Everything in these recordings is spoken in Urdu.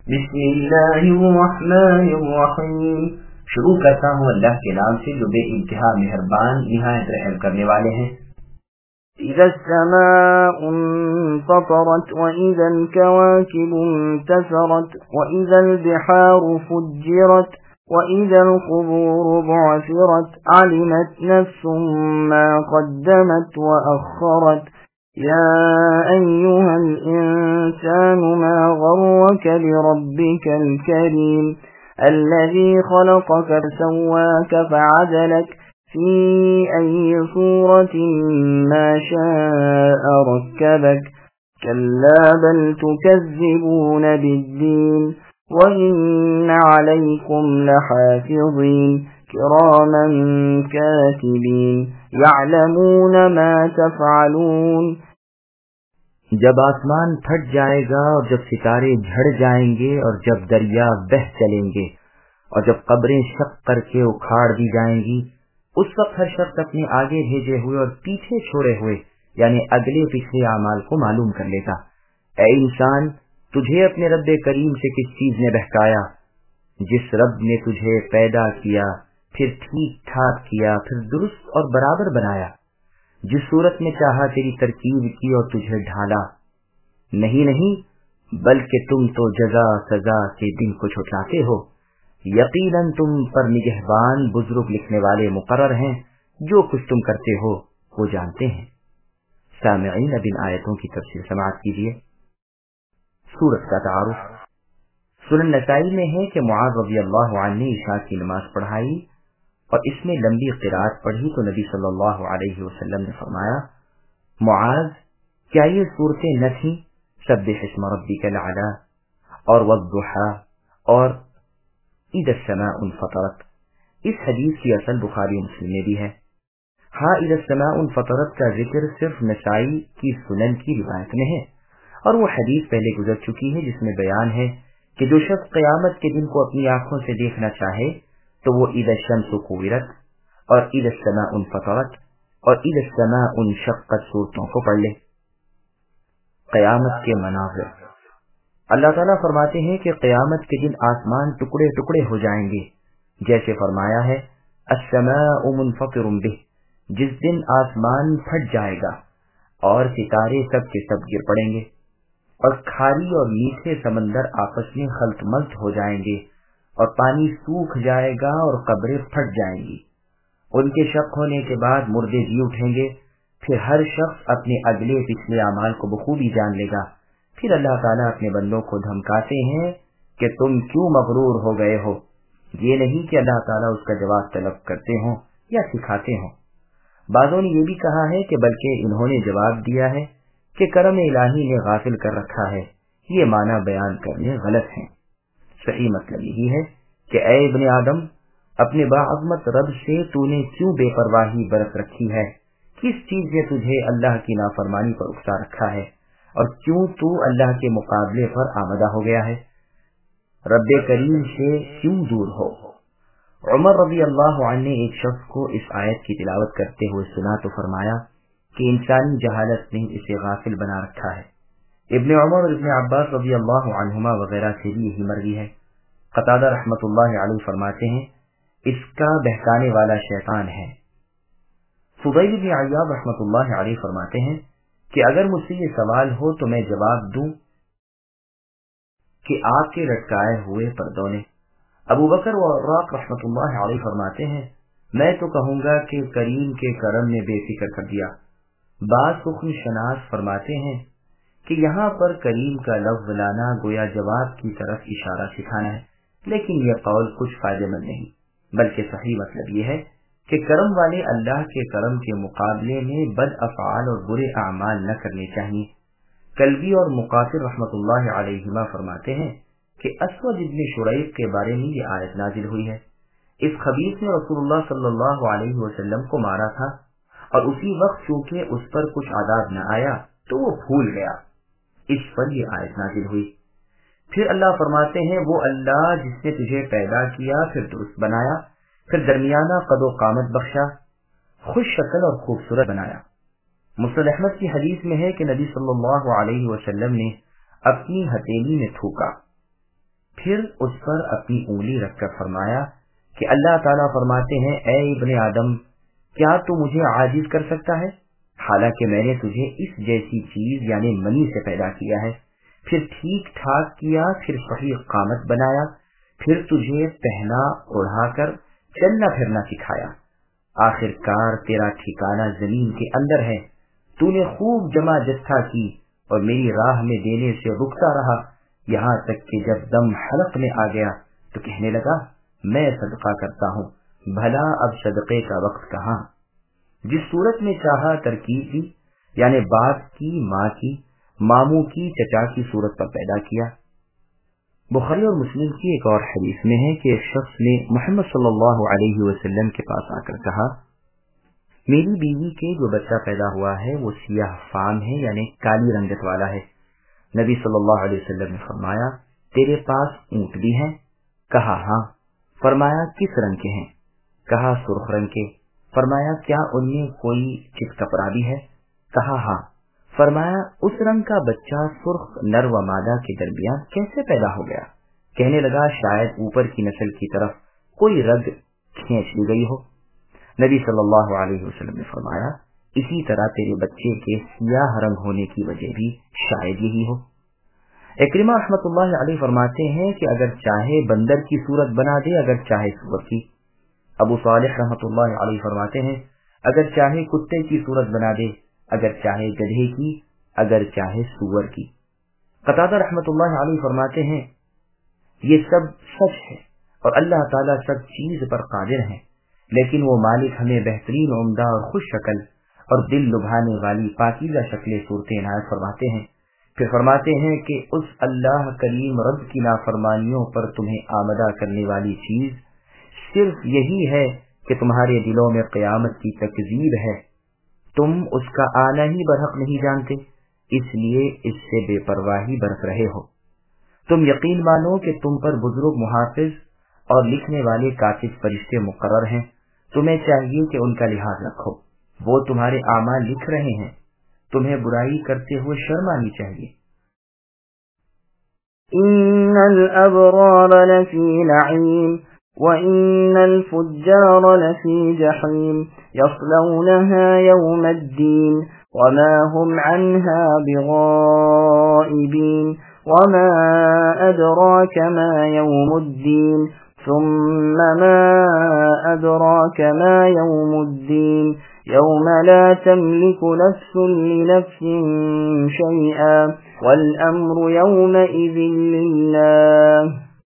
بسم اللہ الرحمن الرحیم. شروع کرتا ہوں اللہ کے نام سے جو بے انتہا مہربان نہایت رحم کرنے والے ہیں. إذا السماء انفطرت وإذا الكواكب انتثرت وإذا البحار فجرت وإذا القبور بعثرت علمت نفس ما قدمت وأخرت يا أيها الإنسان ما غرك بربك الكريم الذي خلقك فسواك فعدلك في أي صورة ما شاء ركبك كلا بل تكذبون بالدين وإن عليكم لحافظين كراما كاتبين يعلمون ما تفعلون. جب آسمان پھٹ جائے گا اور جب ستارے جھڑ جائیں گے اور جب دریا بہہ چلیں گے اور جب قبریں شق کر کے اکھاڑ دی جائیں گی، اس وقت ہر شخص اپنے آگے بھیجے ہوئے اور پیچھے چھوڑے ہوئے یعنی اگلے پچھلے اعمال کو معلوم کر لیتا. اے انسان، تجھے اپنے رب کریم سے کس چیز نے بہکایا؟ جس رب نے تجھے پیدا کیا، پھر ٹھیک ٹھاک کیا، پھر درست اور برابر بنایا، جس صورت میں چاہا تیری ترکیب کی اور تجھے ڈھالا. نہیں بلکہ تم تو جزا سزا کے دن کو چھٹلاتے ہو. یقیناً تم پر نگہبان بزرگ لکھنے والے مقرر ہیں، جو کچھ تم کرتے ہو وہ جانتے ہیں. سامعین، اب ان آیتوں کی تفسیر سماعت کیجیے. سورت کا تعارف. سنن نسائی میں ہے کہ معاذ رضی اللہ عنہ نے عشاء کی نماز پڑھائی اور اس میں لمبی قرات پڑھی تو نبی صلی اللہ علیہ وسلم نے فرمایا: معاذ، کیا یہ صورتیں نہ تھیں سبح اسم ربک الاعلی اور والضحی اور اذا السماء انفطرت؟ اس حدیث کی اصل بخاری مسلم میں بھی ہے. ہاں، اذا السماء انفطرت کا ذکر صرف نسائی کی سنن کی روایت میں ہے، اور وہ حدیث پہلے گزر چکی ہے جس میں بیان ہے کہ جو شخص قیامت کے دن کو اپنی آنکھوں سے دیکھنا چاہے تو وہ اذا الشمس کورت اور اذا السماء انفطرت اور اذا السماء انشقت صورتوں کو پڑھ لے. قیامت کے مناظر. اللہ تعالیٰ فرماتے ہیں کہ قیامت کے دن آسمان ٹکڑے ٹکڑے ہو جائیں گے، جیسے فرمایا ہے السماء منفطر به، جس دن آسمان پھٹ جائے گا اور ستارے سب کے سب گر پڑیں گے اور کھاری اور میٹھے سمندر آپس میں خلط ملط ہو جائیں گے اور پانی سوکھ جائے گا اور قبریں پھٹ جائیں گی. ان کے شق ہونے کے بعد مردے جی اٹھیں گے. پھر ہر شخص اپنے اگلے پچھلے اعمال کو بخوبی جان لے گا. پھر اللہ تعالیٰ اپنے بندوں کو دھمکاتے ہیں کہ تم کیوں مغرور ہو گئے ہو. یہ نہیں کہ اللہ تعالیٰ اس کا جواب طلب کرتے ہوں یا سکھاتے ہوں. بعضوں نے یہ بھی کہا ہے کہ بلکہ انہوں نے جواب دیا ہے کہ کرم الہی نے غافل کر رکھا ہے. یہ معنی بیان کرنے غلط ہیں. صحیح مطلب یہی ہے کہ اے ابن آدم، اپنے باعظمت رب سے تو نے کیوں بے پرواہی برت رکھی ہے؟ کس چیز نے تجھے اللہ کی نافرمانی پر اکسا رکھا ہے اور کیوں تو اللہ کے مقابلے پر آمدہ ہو گیا ہے؟ رب کریم سے کیوں دور ہو؟ عمر رضی اللہ عنہ نے ایک شخص کو اس آیت کی تلاوت کرتے ہوئے سنا تو فرمایا کہ انسانی جہالت نے اسے غافل بنا رکھا ہے. ابن عمر اور ابن عباس رضی اللہ عنہما وغیرہ سے بھی یہی مروی ہے. قتادہ رحمۃ اللہ علیہ فرماتے ہیں اس کا بہکانے والا شیطان ہے. فضیل بن عیاض رحمۃ اللہ علیہ فرماتے ہیں کہ اگر مجھ سے یہ سوال ہو تو میں جواب دوں کہ آگ کے لٹکائے ہوئے پردوں نے. ابو بکر و عراق رحمۃ اللہ علیہ فرماتے ہیں میں تو کہوں گا کہ کریم کے کرم نے بے فکر کر دیا. بعض سخن شناس فرماتے ہیں کہ یہاں پر کریم کا لفظ لانا گویا جواب کی طرف اشارہ سکھانا ہے، لیکن یہ قول کچھ فائدہ مند نہیں، بلکہ صحیح مطلب یہ ہے کہ کرم والے اللہ کے کرم کے مقابلے میں بد افعال اور برے اعمال نہ کرنے چاہیے. کلبی اور مقاتل رحمۃ اللہ علیہما فرماتے ہیں کہ اسود ابن شریح کے بارے میں یہ آیت نازل ہوئی ہے. اس خبیث نے رسول اللہ صلی اللہ علیہ وسلم کو مارا تھا اور اسی وقت چونکہ اس پر کچھ عذاب نہ آیا تو وہ بھول گیا. اس پر یہ آیت نازل ہوئی. پھر اللہ فرماتے ہیں وہ اللہ جس نے تجھے پیدا کیا، پھر درست بنایا، پھر درمیانہ قد و قامت بخشا، خوش شکل اور خوبصورت بنایا. مسند احمد کی حدیث میں ہے کہ نبی صلی اللہ علیہ وسلم نے اپنی ہتھیلی میں تھوکا. پھر اس پر اپنی انگلی رکھ کر فرمایا کہ اللہ تعالیٰ فرماتے ہیں اے ابن آدم کیا تو مجھے عاجز کر سکتا ہے حالانکہ میں نے تجھے اس جیسی چیز یعنی منی سے پیدا کیا ہے، پھر ٹھیک ٹھاک کیا، پھر صحیح قامت بنایا، پھر تجھے پہنا اڑھا کر چلنا پھرنا سکھایا، آخر کار تیرا ٹھکانہ زمین کے اندر ہے، تو نے خوب جمع جتھا کی اور میری راہ میں دینے سے رکتا رہا، یہاں تک کہ جب دم حلق میں آ گیا تو کہنے لگا میں صدقہ کرتا ہوں، بھلا اب صدقے کا وقت کہاں؟ جس صورت میں چاہا ترکیب دی، یعنی باپ کی، ماں کی، ماموں کی، چچا کی صورت پر پیدا کیا۔ بخاری اور مسلم کی ایک اور حدیث میں ہے کہ ایک شخص نے محمد صلی اللہ علیہ وسلم کے پاس آ کر کہا میری بیوی کے جو بچہ پیدا ہوا ہے وہ سیاہ فام ہے یعنی کالی رنگت والا ہے۔ نبی صلی اللہ علیہ وسلم نے فرمایا تیرے پاس اونٹ بھی ہیں؟ کہا ہاں۔ فرمایا کس رنگ کے ہیں؟ کہا سرخ رنگ کے۔ فرمایا کیا ان میں کوئی چت کپڑا بھی ہے؟ کہا ہاں۔ فرمایا اس رنگ کا بچہ سرخ نر و مادہ کے درمیان کیسے پیدا ہو گیا؟ کہنے لگا شاید اوپر کی نسل کی طرف کوئی رگ کھینچ لی گئی ہو۔ نبی صلی اللہ علیہ وسلم نے فرمایا اسی طرح تیرے بچے کے سیاہ رنگ ہونے کی وجہ بھی شاید یہی ہو۔ اکرمہ رحمۃ اللہ علیہ فرماتے ہیں کہ اگر چاہے بندر کی صورت بنا دے، اگر چاہے سور کی۔ ابو صالح رحمۃ اللہ علیہ فرماتے ہیں اگر چاہے کتے کی صورت بنا دے، اگر چاہے گدھے کی، اگر چاہے سور کی۔ قتادہ رحمۃ اللہ علیہ فرماتے ہیں یہ سب سچ ہے اور اللہ تعالیٰ سب چیز پر قادر ہے، لیکن وہ مالک ہمیں بہترین عمدہ اور خوش شکل اور دل لبھانے والی پاکیزہ شکل صورتیں عنایت فرماتے ہیں۔ پھر فرماتے ہیں کہ اس اللہ کریم رب کی نافرمانیوں پر تمہیں آمدہ کرنے والی چیز صرف یہی ہے کہ تمہارے دلوں میں قیامت کی تکذیب ہے، تم اس کا آنا ہی برحق نہیں جانتے، اس لیے اس سے بے پرواہی برت رہے ہو۔ تم یقین مانو کہ تم پر بزرگ محافظ اور لکھنے والے کاتب فرشتے مقرر ہیں، تمہیں چاہیے کہ ان کا لحاظ رکھو، وہ تمہارے اعمال لکھ رہے ہیں، تمہیں برائی کرتے ہوئے شرم آنی چاہیے۔ ان الابرار لفی نعیم وان الفجار لفی جحیم یصلونها یوم الدین وما هم عنها بغائبین وما ادراک ما یوم الدین ثم ما ادراک ما یوم الدین يوم لا تملك نفس لنفس شيئا والأمر يومئذ لله۔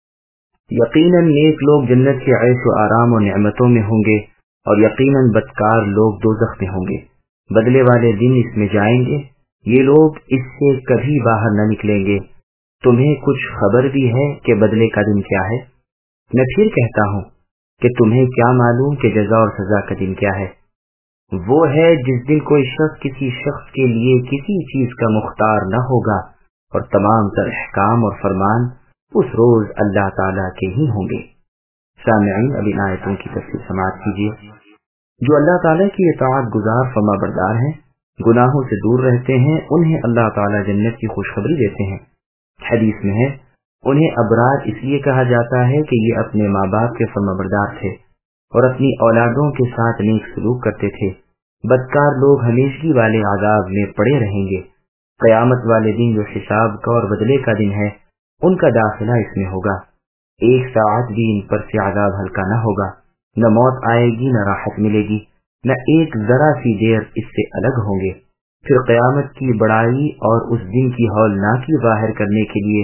یقیناً نیک لوگ جنت کے عیش و آرام و نعمتوں میں ہوں گے اور یقیناً بدکار لوگ دوزخ میں ہوں گے، بدلے والے دن اس میں جائیں گے، یہ لوگ اس سے کبھی باہر نہ نکلیں گے۔ تمہیں کچھ خبر بھی ہے کہ بدلے کا دن کیا ہے؟ میں پھر کہتا ہوں کہ تمہیں کیا معلوم کہ جزا اور سزا کا دن کیا ہے؟ وہ ہے جس دن کوئی شخص کسی شخص کے لیے کسی چیز کا مختار نہ ہوگا اور تمام تر احکام اور فرمان اس روز اللہ تعالیٰ کے ہی ہوں گے۔ سامعین اب ان آیتوں کی تفسیر سماعت کیجیے۔ جو اللہ تعالیٰ کی اطاعت گزار فرما بردار ہیں، گناہوں سے دور رہتے ہیں، انہیں اللہ تعالیٰ جنت کی خوشخبری دیتے ہیں۔ حدیث میں ہے انہیں ابرار اس لیے کہا جاتا ہے کہ یہ اپنے ماں باپ کے فرما بردار تھے اور اپنی اولادوں کے ساتھ نیک سلوک کرتے تھے۔ بدکار لوگ ہمیشگی والے عذاب میں پڑے رہیں گے۔ قیامت والے دن جو حساب کا اور بدلے کا دن ہے، ان کا داخلہ اس میں ہوگا۔ ایک ساعت بھی ان پر سے عذاب ہلکا نہ ہوگا، نہ موت آئے گی، نہ راحت ملے گی، نہ ایک ذرا سی دیر اس سے الگ ہوں گے۔ پھر قیامت کی بڑائی اور اس دن کی ہولناکی ظاہر کرنے کے لیے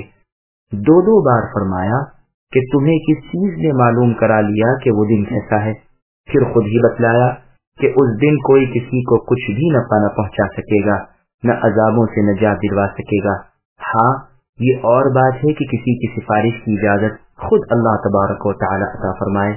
دو بار فرمایا کہ تمہیں کس چیز نے معلوم کرا لیا کہ وہ دن کیسا ہے؟ پھر خود ہی بتلایا کہ اس دن کوئی کسی کو کچھ بھی نفع نہ پہنچا سکے گا، نہ عذابوں سے نجات دلوا سکے گا۔ ہاں یہ اور بات ہے کہ کسی کی سفارش کی اجازت خود اللہ تبارک و تعالی عطا فرمائے۔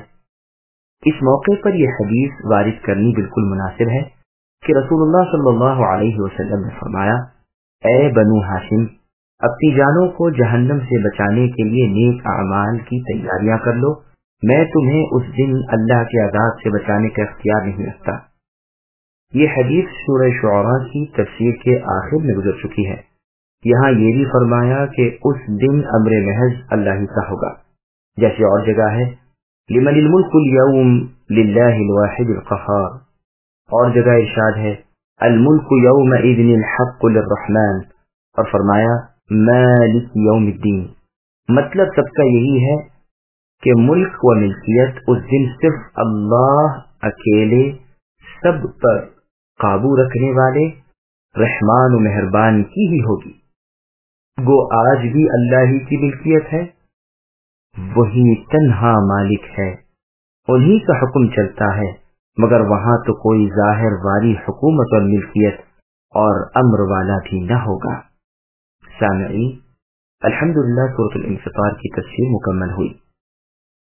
اس موقع پر یہ حدیث وارد کرنی بالکل مناسب ہے کہ رسول اللہ صلی اللہ علیہ وسلم نے فرمایا اے بنو ہاشم، اپنی جانوں کو جہنم سے بچانے کے لیے نیک اعمال کی تیاریاں کر لو، میں تمہیں اس دن اللہ کے عذاب سے بچانے کا اختیار نہیں رکھتا۔ یہ حدیث سورہ شعراء کی تفسیر کے آخر میں گزر چکی ہے۔ یہاں یہ بھی فرمایا کہ اس دن امر محض اللہ ہی کا ہوگا، جیسے اور جگہ ہے لمن الملک اليوم للہ الواحد القہار، اور جگہ ارشاد ہے الملک یومئذ الحق للرحمن، اور فرمایا مالک یوم الدین۔ مطلب سب کا یہی ہے کہ ملک و ملکیت اس دن صرف اللہ اکیلے سب پر قابو رکھنے والے رحمان و مہربان کی ہی ہوگی۔ گو آج بھی اللہ ہی کی ملکیت ہے، وہی تنہا مالک ہے، انہی کا حکم چلتا ہے، مگر وہاں تو کوئی ظاہر والی حکومت اور ملکیت اور امر والا بھی نہ ہوگا۔ سامعین، الحمدللہ سورۃ الانفطار کی تفسیر مکمل ہوئی۔